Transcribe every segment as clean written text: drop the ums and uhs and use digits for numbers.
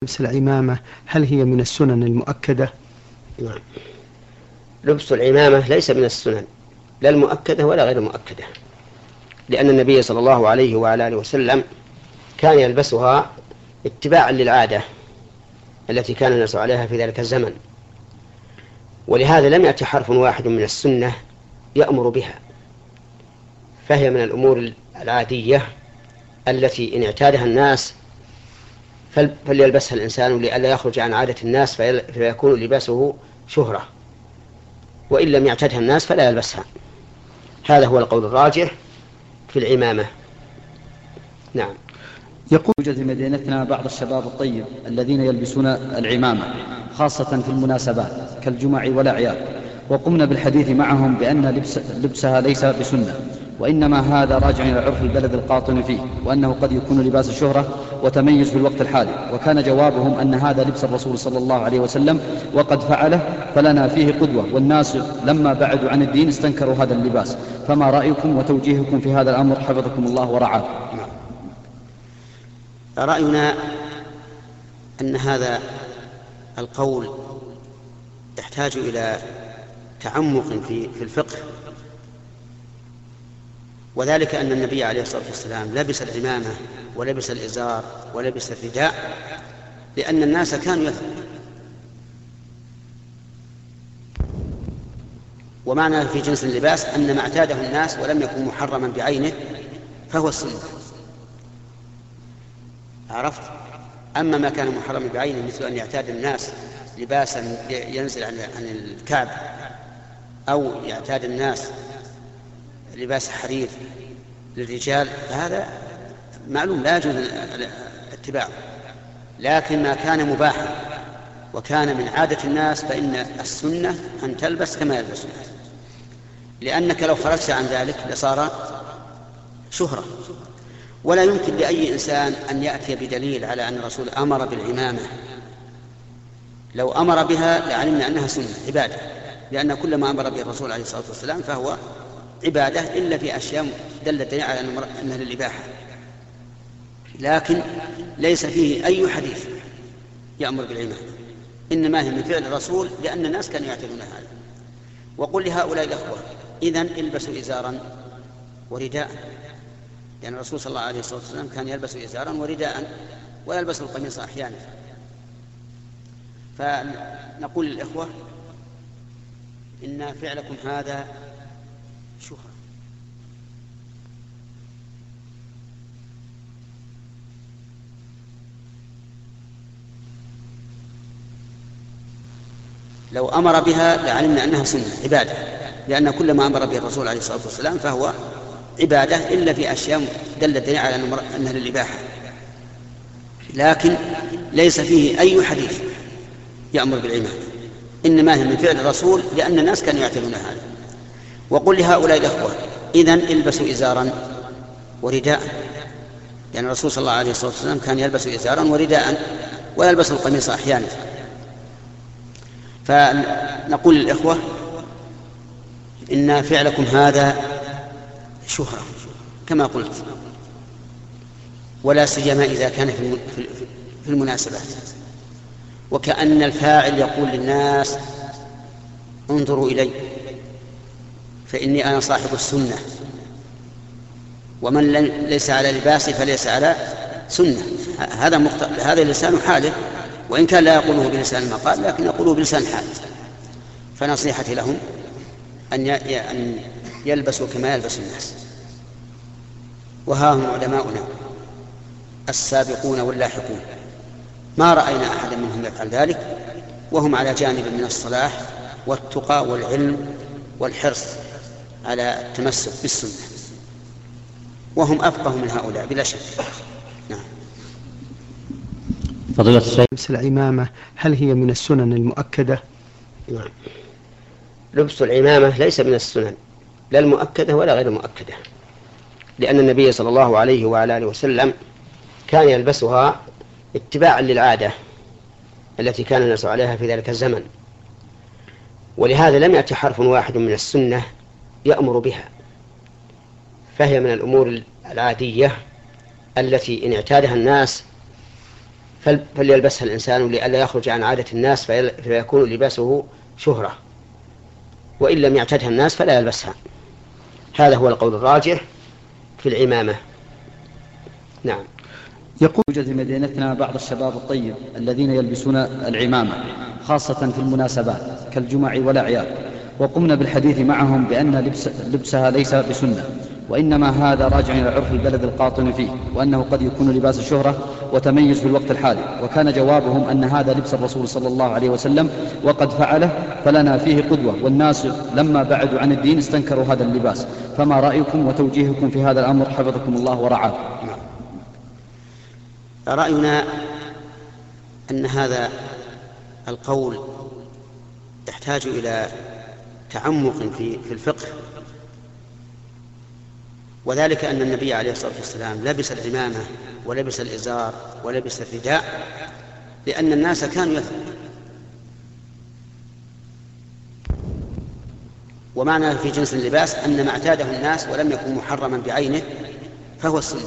لبس العمامة هل هي من السنن المؤكدة؟ نعم. لبس العمامة ليس من السنن لا المؤكدة ولا غير المؤكدة، لأن النبي صلى الله عليه وعلى آله وسلم كان يلبسها اتباعا للعادة التي كان الناس عليها في ذلك الزمن، ولهذا لم يأتي حرف واحد من السنة يأمر بها، فهي من الأمور العادية التي إن اعتادها الناس فليلبسها الإنسان لئلا يخرج عن عادة الناس فيكون لباسه شهرة، وإن لم يعتادها الناس فلا يلبسها. هذا هو القول الراجح في العمامة. نعم. يوجد في مدينتنا بعض الشباب الطيب الذين يلبسون العمامة خاصة في المناسبات كالجمع والأعياد، وقمنا بالحديث معهم بأن لبسها ليس بسنة، وإنما هذا راجع إلى عرف البلد القاطن فيه، وأنه قد يكون لباس الشهرة وتميز في الوقت الحالي. وكان جوابهم أن هذا لبس الرسول صلى الله عليه وسلم وقد فعله فلنا فيه قدوة، والناس لما بعدوا عن الدين استنكروا هذا اللباس. فما رأيكم وتوجيهكم في هذا الأمر حفظكم الله ورعاكم؟ رأينا أن هذا القول يحتاج إلى تعمق في الفقه، وذلك أن النبي عليه الصلاة والسلام لبس العمامة ولبس الإزار ولبس الرداء لأن الناس كانوا يفعلون. ومعنى في جنس اللباس أن ما اعتاده الناس ولم يكن محرما بعينه فهو السنة، عرفت؟ أما ما كان محرما بعينه مثل أن يعتاد الناس لباسا ينزل عن الكعب، أو يعتاد الناس لباس حرير للرجال، فهذا معلوم لا يجوز اتباعه. لكن ما كان مباحا وكان من عادة الناس فإن السنة أن تلبس كما يلبس الناس، لأنك لو خرجت عن ذلك لصار شهرة. ولا يمكن لأي إنسان أن يأتي بدليل على أن الرسول أمر بالعمامة، لو أمر بها لعلمنا أنها سنة عبادة، لأن كل ما أمر به الرسول عليه الصلاة والسلام فهو عبادة إلا في أشياء دلت على أنها للإباحة، لكن ليس فيه أي حديث يأمر بالعمامة، إنما هي من فعل الرسول لأن الناس كانوا يعتدون هذا. وقل لهؤلاء الأخوة إذن البسوا إزارا ورداء، لأن الرسول صلى الله عليه وسلم كان يلبس إزارا ورداء ويلبس القميص أحيانا. فنقول للإخوة إن فعلكم هذا شهرة. لو أمر بها لعلمنا أنها سنة عبادة، لأن كل ما أمر به الرسول عليه الصلاة والسلام فهو عبادة إلا في أشياء دلت على أنها للإباحة، لكن ليس فيه أي حديث يأمر بالعمامة، إنما هي من فعل الرسول لأن الناس كانوا يعتدون هذا. وقل لهؤلاء الأخوة إذن البسوا إزارا ورداء، لأن الرسول صلى الله عليه وسلم كان يلبس إزارا ورداء ويلبس القميص أحيانا. فنقول للإخوة إن فعلكم هذا شهرة كما قلت، ولا سيما إذا كان في المناسبات، وكأن الفاعل يقول للناس انظروا إلي فإني أنا صاحب السنة، ومن ليس على لباسي فليس على سنة. هذا لسان حاله، وإن كان لا يقوله بلسان المقال لكن يقوله بلسان حال. فنصيحتي لهم أن يلبسوا كما يلبس الناس. وها هم علماؤنا السابقون واللاحقون ما رأينا أحدا منهم يفعل ذلك، وهم على جانب من الصلاح والتقى والعلم والحرص على التمسك بالسنة، وهم أفقه من هؤلاء بلا شك. نعم. فضيلة الشيخ، لبس العمامة هل هي من السنن المؤكدة؟ نعم. لبس العمامة ليس من السنن لا المؤكدة ولا غير المؤكدة، لأن النبي صلى الله عليه وعلى آله وسلم كان يلبسها اتباعا للعادة التي كان الناس عليها في ذلك الزمن، ولهذا لم يأتي حرف واحد من السنة يأمر بها، فهي من الأمور العادية التي إن اعتادها الناس فليلبسها الإنسان لئلا يخرج عن عادة الناس فيكون لباسه شهرة، وإن لم يعتدها الناس فلا يلبسها. هذا هو القول الراجح في العمامة. نعم. يوجد في مدينتنا بعض الشباب الطيب الذين يلبسون العمامة خاصة في المناسبات كالجمع والأعياد، وقمنا بالحديث معهم بأن لبسها ليس بسنة، وإنما هذا راجع إلى عرف البلد القاطن فيه، وأنه قد يكون لباس الشهرة وتميز في الوقت الحالي. وكان جوابهم أن هذا لبس الرسول صلى الله عليه وسلم وقد فعله فلنا فيه قدوة، والناس لما بعدوا عن الدين استنكروا هذا اللباس. فما رأيكم وتوجيهكم في هذا الأمر حفظكم الله ورعاكم؟ رأينا أن هذا القول يحتاج إلى تعمق في الفقه، وذلك أن النبي عليه الصلاة والسلام لبس العمامة ولبس الإزار ولبس الرداء لأن الناس كانوا يفعلون. ومعنى في جنس اللباس أن ما اعتاده الناس ولم يكن محرما بعينه فهو السنة.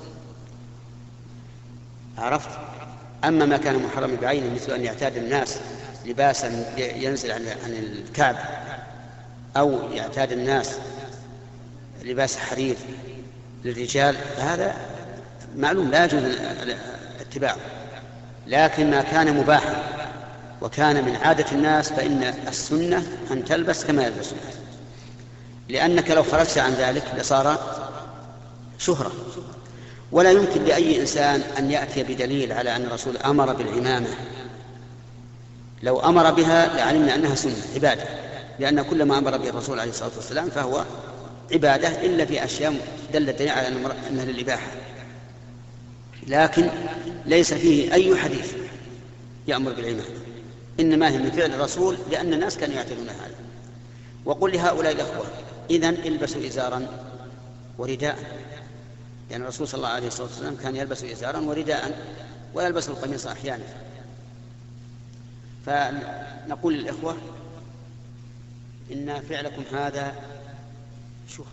عرفت؟ أما ما كان محرما بعينه مثل أن يعتاد الناس لباسا ينزل عن الكعب، أو يعتاد الناس لباس حرير للرجال، فهذا معلوم لا يجوز اتباعه. لكن ما كان مباحا وكان من عادة الناس فإن السنة أن تلبس كما يلبس الناس، لأنك لو خرجت عن ذلك لصار شهرة. ولا يمكن لأي إنسان أن يأتي بدليل على أن الرسول أمر بالعمامة. لو أمر بها لعلمنا أنها سنة عبادة، لأن كل ما أمر به الرسول عليه الصلاة والسلام فهو عبادة، إلا في أشياء دلت على أنها للإباحة. لكن ليس فيه أي حديث يأمر بالعمامة، إنما هي من فعل الرسول لأن الناس كانوا يعتدون هذا. وقل لهؤلاء الأخوة إذن البسوا إزارا ورداء، يعني الرسول صلى الله عليه وسلم كان يلبس إزارا ورداء ويلبس القميص أحيانا. فنقول للإخوة إن فعلكم هذا شهرة.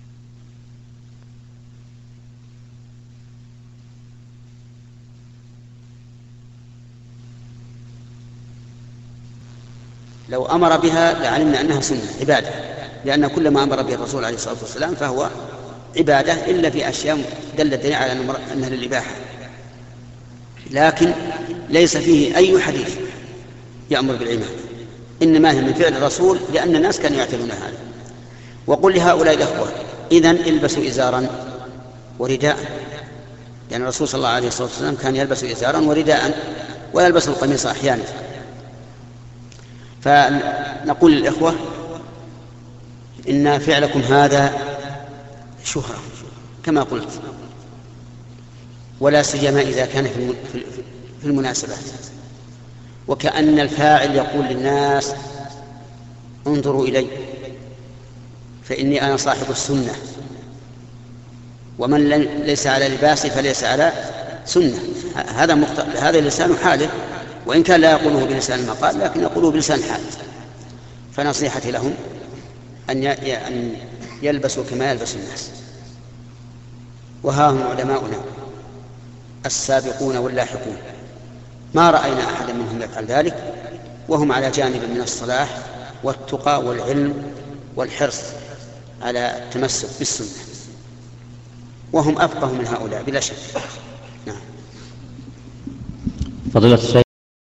لو أمر بها لعلمنا أنها سنة عبادة، لأن كل ما أمر به الرسول عليه الصلاة والسلام فهو عبادة، إلا في أشياء دلت على أنها للإباحة. لكن ليس فيه أي حديث يأمر بالعمامة، إنما هي من فعل الرسول لأن الناس كانوا يعتدون هذا. وقل لهؤلاء الأخوة إذن البسوا إزارا ورداء، يعني الرسول صلى الله عليه وسلم كان يلبس إزارا ورداء ويلبس القميص أحيانا. فنقول للإخوة إن فعلكم هذا شهرة كما قلت، ولا سيما إذا كان في المناسبات، وكأن الفاعل يقول للناس انظروا إلي فإني أنا صاحب السنة، ومن ليس على لباسي فليس على سنة. هذا لسان حاله، وإن كان لا يقوله بلسان المقال لكن يقوله بلسان حال. فنصيحتي لهم أن يلبسوا كما يلبس الناس. وها هم علماؤنا السابقون واللاحقون، ما رأينا أحدا منهم يفعل ذلك، وهم على جانب من الصلاح والتقى والعلم والحرص على التمسك بالسنة، وهم أفقه من هؤلاء بلا شك. نعم. فضيلة الشيخ.